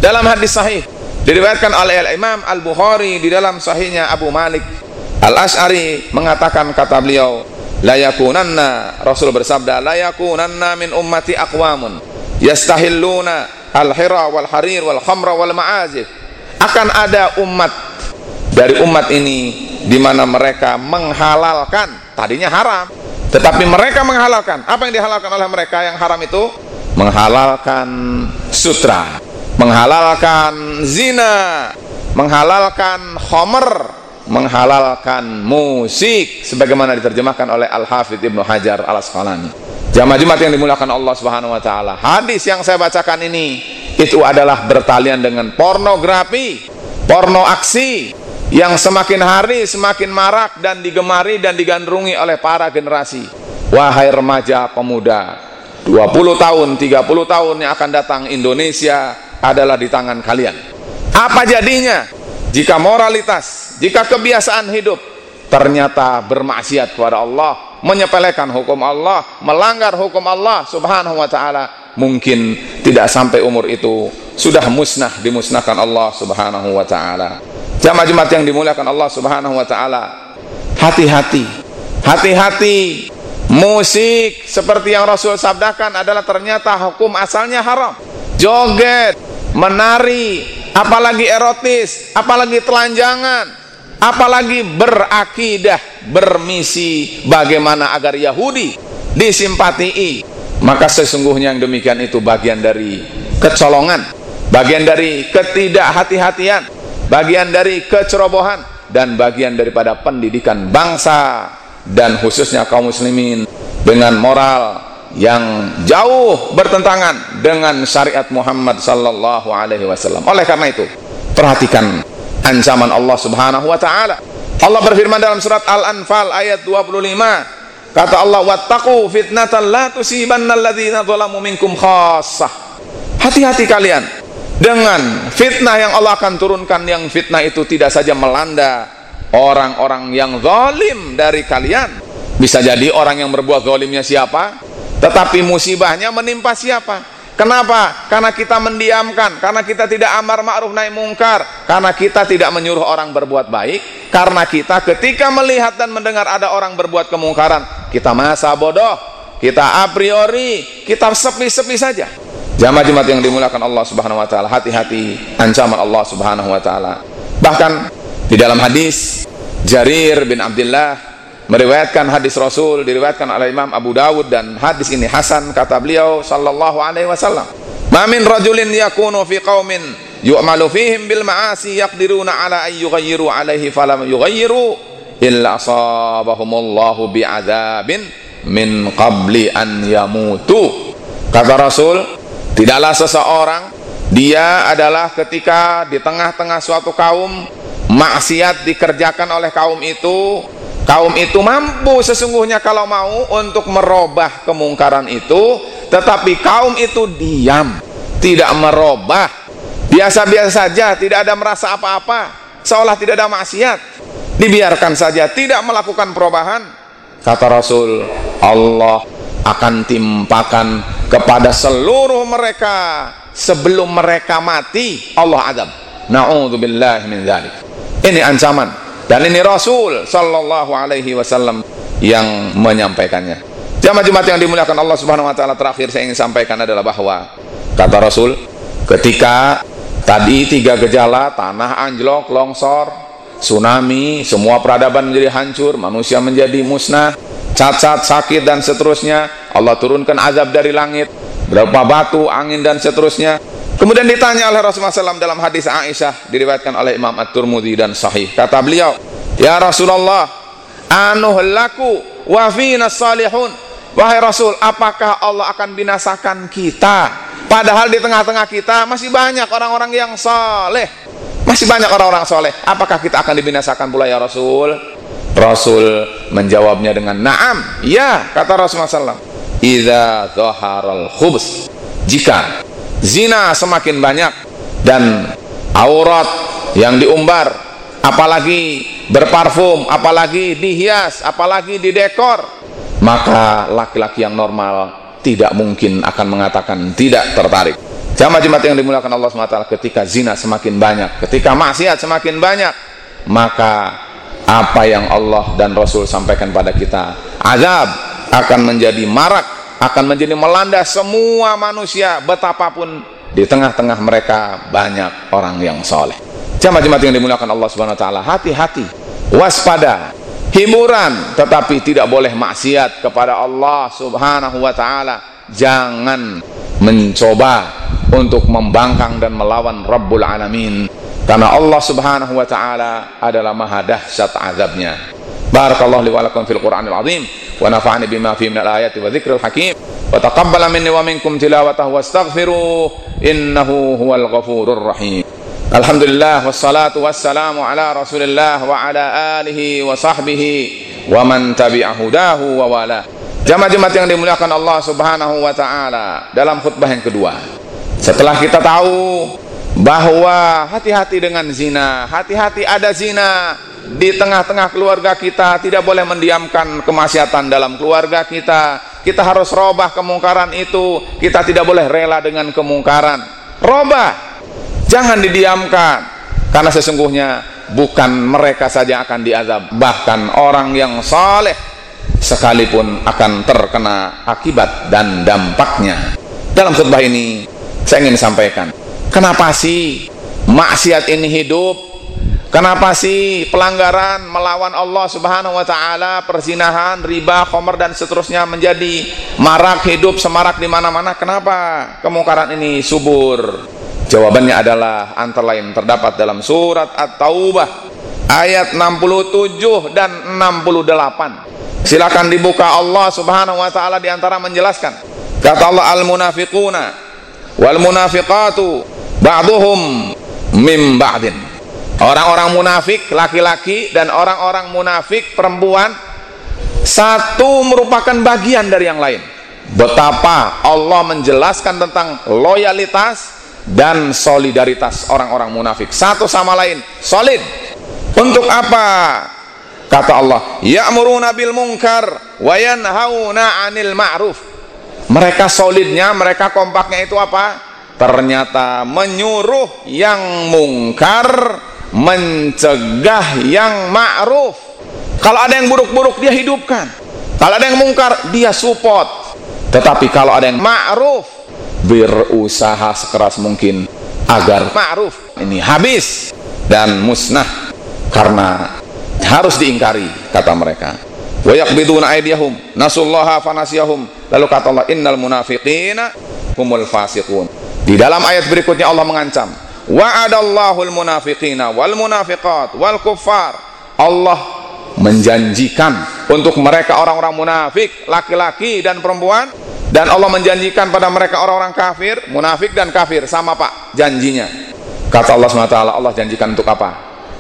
Dalam hadis sahih diriwayatkan oleh Imam Al-Bukhari di dalam sahihnya, Abu Malik Al-Asy'ari mengatakan, kata beliau, la yakunanna, Rasul bersabda, la yakunanna min ummati aqwamun yastahilluna al-hira wal harir wal khamra wal ma'azif. Akan ada umat dari umat ini di mana mereka menghalalkan, tadinya haram, tetapi mereka menghalalkan. Apa yang dihalalkan oleh mereka yang haram itu? Menghalalkan sutra, menghalalkan zina, menghalalkan khamr, menghalalkan musik, sebagaimana diterjemahkan oleh Al-Hafidz Ibnu Hajar Al-Asqalani. Jamaah Jumat yang dimuliakan Allah Subhanahu wa taala, hadis yang saya bacakan ini itu adalah bertalian dengan pornografi, porno aksi yang semakin hari semakin marak dan digemari dan digandrungi oleh para generasi. Wahai remaja pemuda, 20 tahun, 30 tahun yang akan datang, Indonesia adalah di tangan kalian. Apa jadinya jika moralitas, jika kebiasaan hidup ternyata bermaksiat kepada Allah, menyepelekan hukum Allah, melanggar hukum Allah Subhanahu wa ta'ala? Mungkin tidak sampai umur itu sudah musnah, dimusnahkan Allah Subhanahu wa ta'ala. Jamaah Jumat yang dimuliakan Allah Subhanahu wa ta'ala, hati-hati, hati-hati. Musik seperti yang Rasul sabdakan adalah ternyata hukum asalnya haram. Joget, menari, apalagi erotis, apalagi telanjangan, apalagi berakidah, bermisi bagaimana agar Yahudi disimpatii, maka sesungguhnya yang demikian itu bagian dari kecolongan, bagian dari ketidakhati-hatian, bagian dari kecerobohan, dan bagian daripada pendidikan bangsa dan khususnya kaum muslimin dengan moral yang jauh bertentangan dengan syariat Muhammad sallallahu alaihi wasallam. Oleh karena itu, perhatikan ancaman Allah Subhanahu wa taala. Allah berfirman dalam surat Al-Anfal ayat 25, kata Allah, wattaqu fitnatan la tusibanna alladzina zalamu minkum khassah. Hati-hati kalian dengan fitnah yang Allah akan turunkan, yang fitnah itu tidak saja melanda orang-orang yang zalim dari kalian, bisa jadi orang yang berbuat zalimnya siapa, tetapi musibahnya menimpa siapa? Kenapa? Karena kita mendiamkan, karena kita tidak amar ma'ruf nahi mungkar, karena kita tidak menyuruh orang berbuat baik, karena kita ketika melihat dan mendengar ada orang berbuat kemungkaran, kita masa bodoh, kita a priori, kita sepi-sepi saja. Jamaah Jumat yang dimuliakan Allah Subhanahu wa taala, hati-hati ancaman Allah Subhanahu wa taala. Bahkan di dalam hadis, Jarir bin Abdullah meriwayatkan hadis Rasul, diriwayatkan oleh Imam Abu Dawud, dan hadis ini hasan. Kata beliau sallallahu alaihi wasallam, ma min rajulin yakunu fi qaumin yu'malu fihim bil ma'asi yaqdiruna ala an yughayyiru alaihi falam yughayyiru illa asabahumullahu bi'adzabin min qabli an yamutu. Kata Rasul, tidaklah seseorang, dia adalah ketika di tengah-tengah suatu kaum, maksiat dikerjakan oleh kaum itu mampu sesungguhnya kalau mau untuk merubah kemungkaran itu, tetapi kaum itu diam, tidak merubah, biasa-biasa saja, tidak ada merasa apa-apa, seolah tidak ada maksiat, dibiarkan saja, tidak melakukan perubahan. Kata Rasul, Allah akan timpakan kepada seluruh mereka sebelum mereka mati, Allah azab. Na'udzubillahi min dzalik. Ini ancaman, dan ini Rasul sallallahu alaihi wasallam yang menyampaikannya. Jamaah Jumat yang dimuliakan Allah Subhanahu wa taala, terakhir saya ingin sampaikan adalah bahwa kata Rasul, ketika tadi 3 gejala, tanah anjlok, longsor, tsunami, semua peradaban menjadi hancur, manusia menjadi musnah, cacat, sakit, dan seterusnya, Allah turunkan azab dari langit, berupa batu, angin, dan seterusnya. Kemudian ditanya oleh Rasulullah SAW dalam hadis Aisyah, diriwayatkan oleh Imam At-Tirmidzi dan sahih. Kata beliau, ya Rasulullah, anuhlaku wa fina salihun. Wahai Rasul, apakah Allah akan binasakan kita, padahal di tengah-tengah kita masih banyak orang-orang yang saleh, masih banyak orang-orang saleh? Apakah kita akan dibinasakan pula ya Rasul? Rasul menjawabnya dengan na'am, ya, kata Rasulullah SAW, idza dhaharal khubus, jika zina semakin banyak dan aurat yang diumbar, apalagi berparfum, apalagi dihias, apalagi didekor, maka laki-laki yang normal tidak mungkin akan mengatakan tidak tertarik. Jamaah-jamaah yang dimuliakan Allah SWT, ketika zina semakin banyak, ketika maksiat semakin banyak, maka apa yang Allah dan Rasul sampaikan pada kita, azab akan menjadi marak, akan menjadi melanda semua manusia, betapapun di tengah-tengah mereka banyak orang yang soleh. Jamaah-jamaah yang dimuliakan Allah SWT, hati-hati, waspada, hiburan, tetapi tidak boleh maksiat kepada Allah Subhanahu wa ta'ala. Jangan mencoba untuk membangkang dan melawan Rabbul Alamin, karena Allah Subhanahu wa ta'ala adalah maha dahsyat azabnya. Barakallahu li wa lakum fil Qur'anil azim, wa nafa'ani bima fihi minal ayati wa dzikril hakim, wa taqabbala minni wa minkum tilawatahu wastaghfiruh innahu huwal ghafurur rahim. Alhamdulillah wassalatu wassalamu ala Rasulillah wa ala alihi wa sahbihi wa man tabi'a hudahu wa wala. Jamaah-jamaah yang dimuliakan Allah Subhanahu wa ta'ala, dalam khutbah yang kedua, setelah kita tahu bahwa hati-hati dengan zina, hati-hati ada zina di tengah-tengah keluarga kita, tidak boleh mendiamkan kemaksiatan dalam keluarga kita. Kita harus robah kemungkaran itu, kita tidak boleh rela dengan kemungkaran. Robah, jangan didiamkan, karena sesungguhnya bukan mereka saja akan diazab, bahkan orang yang saleh sekalipun akan terkena akibat dan dampaknya. Dalam khutbah ini saya ingin sampaikan, kenapa sih maksiat ini hidup? Kenapa sih pelanggaran melawan Allah Subhanahu wa ta'ala, perzinahan, riba, khamr dan seterusnya menjadi marak, hidup semarak di mana-mana? Kenapa kemungkaran ini subur? Jawabannya adalah antara lain terdapat dalam surat At-Taubah ayat 67 dan 68. Silakan dibuka. Allah Subhanahu wa ta'ala di antara menjelaskan, kata Allah, al-munafiquna wal munafiqatu ba'duhum mim ba'din. Orang-orang munafik laki-laki dan orang-orang munafik perempuan satu merupakan bagian dari yang lain. Betapa Allah menjelaskan tentang loyalitas dan solidaritas orang-orang munafik, satu sama lain solid. Untuk apa? Kata Allah, ya'muruna bil munkar wa yanhauna 'anil ma'ruf. Mereka solidnya, mereka kompaknya itu apa? Ternyata menyuruh yang mungkar, mencegah yang ma'ruf. Kalau ada yang buruk-buruk dia hidupkan, kalau ada yang mungkar dia support. Tetapi kalau ada yang ma'ruf, berusaha sekeras mungkin agar ma'ruf ini habis dan musnah, karena harus diingkari, kata mereka. Wa yaqbiduna aydiyahum nasullaha fanasiyahum. Lalu kata Allah, innal munafiqina humul fasiqun. Di dalam ayat berikutnya Allah mengancam, wa'adallahul munafiqina wal munafiqat wal kuffar. Allah menjanjikan untuk mereka orang-orang munafik laki-laki dan perempuan, dan Allah menjanjikan pada mereka orang-orang kafir. Munafik dan kafir sama pak janjinya. Kata Allah SWT, Allah janjikan untuk apa?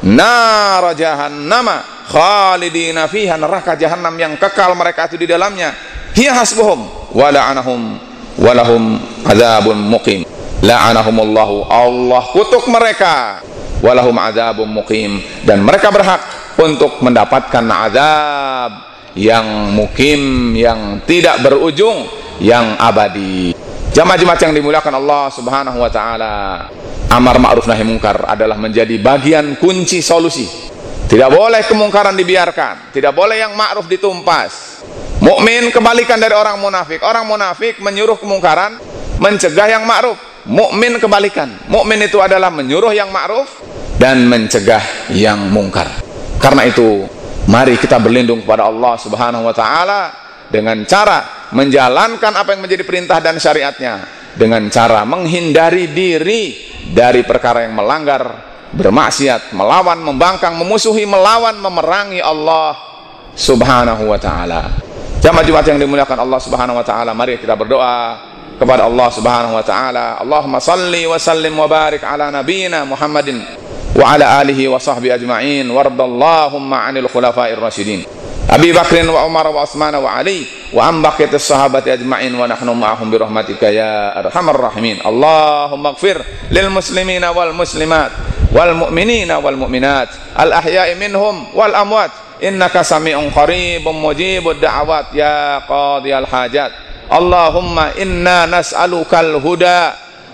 Nar jahannama khalidina fiha, neraka jahanam yang kekal mereka itu di dalamnya. Hiya hasbuhum wa la'anahum wa lahum adzabun muqim. La'anahumullahu, Allah kutuk mereka, wa lahum adzabun muqim, dan mereka berhak untuk mendapatkan azab yang mukim, yang tidak berujung, yang abadi. Jamaah-jamaah yang dimuliakan Allah Subhanahu wa ta'ala, amar ma'ruf nahi mungkar adalah menjadi bagian kunci solusi. Tidak boleh kemungkaran dibiarkan, tidak boleh yang ma'ruf ditumpas. Mukmin kebalikan dari orang munafik. Orang munafik menyuruh kemungkaran, mencegah yang ma'ruf. Mukmin kebalikan. Mukmin itu adalah menyuruh yang ma'ruf dan mencegah yang mungkar. Karena itu, mari kita berlindung kepada Allah Subhanahu wa ta'ala dengan cara menjalankan apa yang menjadi perintah dan syariatnya, dengan cara menghindari diri dari perkara yang melanggar, bermaksiat, melawan, membangkang, memusuhi, melawan, memerangi Allah Subhanahu wa ta'ala. Jamaah-jamaah yang dimuliakan Allah Subhanahu wa ta'ala, mari kita berdoa kepada Allah Subhanahu wa ta'ala. Allahumma salli wa sallim wa barik ala nabiyyina Muhammadin wa ala alihi wa sahbihi ajma'in, wardallahumma 'anil khulafa'ir rasyidin Abi Bakrin wa Umar wa Utsman wa Ali wa an baqiyatis sahabati ajma'in, wa nahnu ma'ahum bi rahmatika ya arhamar rahimin. Allahumma ighfir lil muslimina wal muslimat wal mu'minina wal mu'minat al ahya'i minhum wal amwat, innaka sami'un qaribun mujibud da'awat ya qadiyal hajat. Allahumma inna nas'alukal huda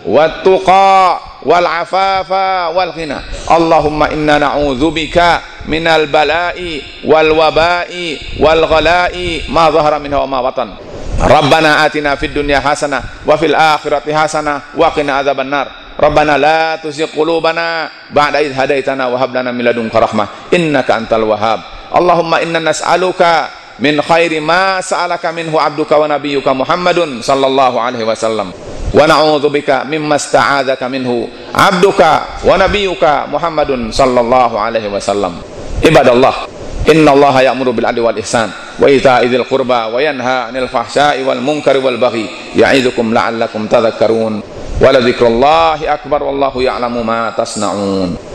والتقى والعفاف والغنى. اللهم إنا نعوذ بك من البلاء والوباء والغلاء ما ظهر منه وما بطن. ربنا آتنا في الدنيا حسنة وفي الآخرة حسنة وقنا عذاب النار. ربنا لا تزغ قلوبنا بعد إذ هديتنا وهب لنا من لدنك رحمة إنك أنت الوهاب. اللهم إنا نسألك من خير ما سألك منه عبدك ونبيك محمد صلى الله عليه وسلم، ونعوذ بك مما استعاذك منه عبدك ونبيك محمد صلى الله عليه وسلم. عباد الله، إن الله يأمر بالعدل والإحسان وإيتاء ذي القربى وينهى عن الفحشاء والمنكر والبغي يعظكم لعلكم تذكرون. ولذكر الله أكبر والله يعلم ما تصنعون.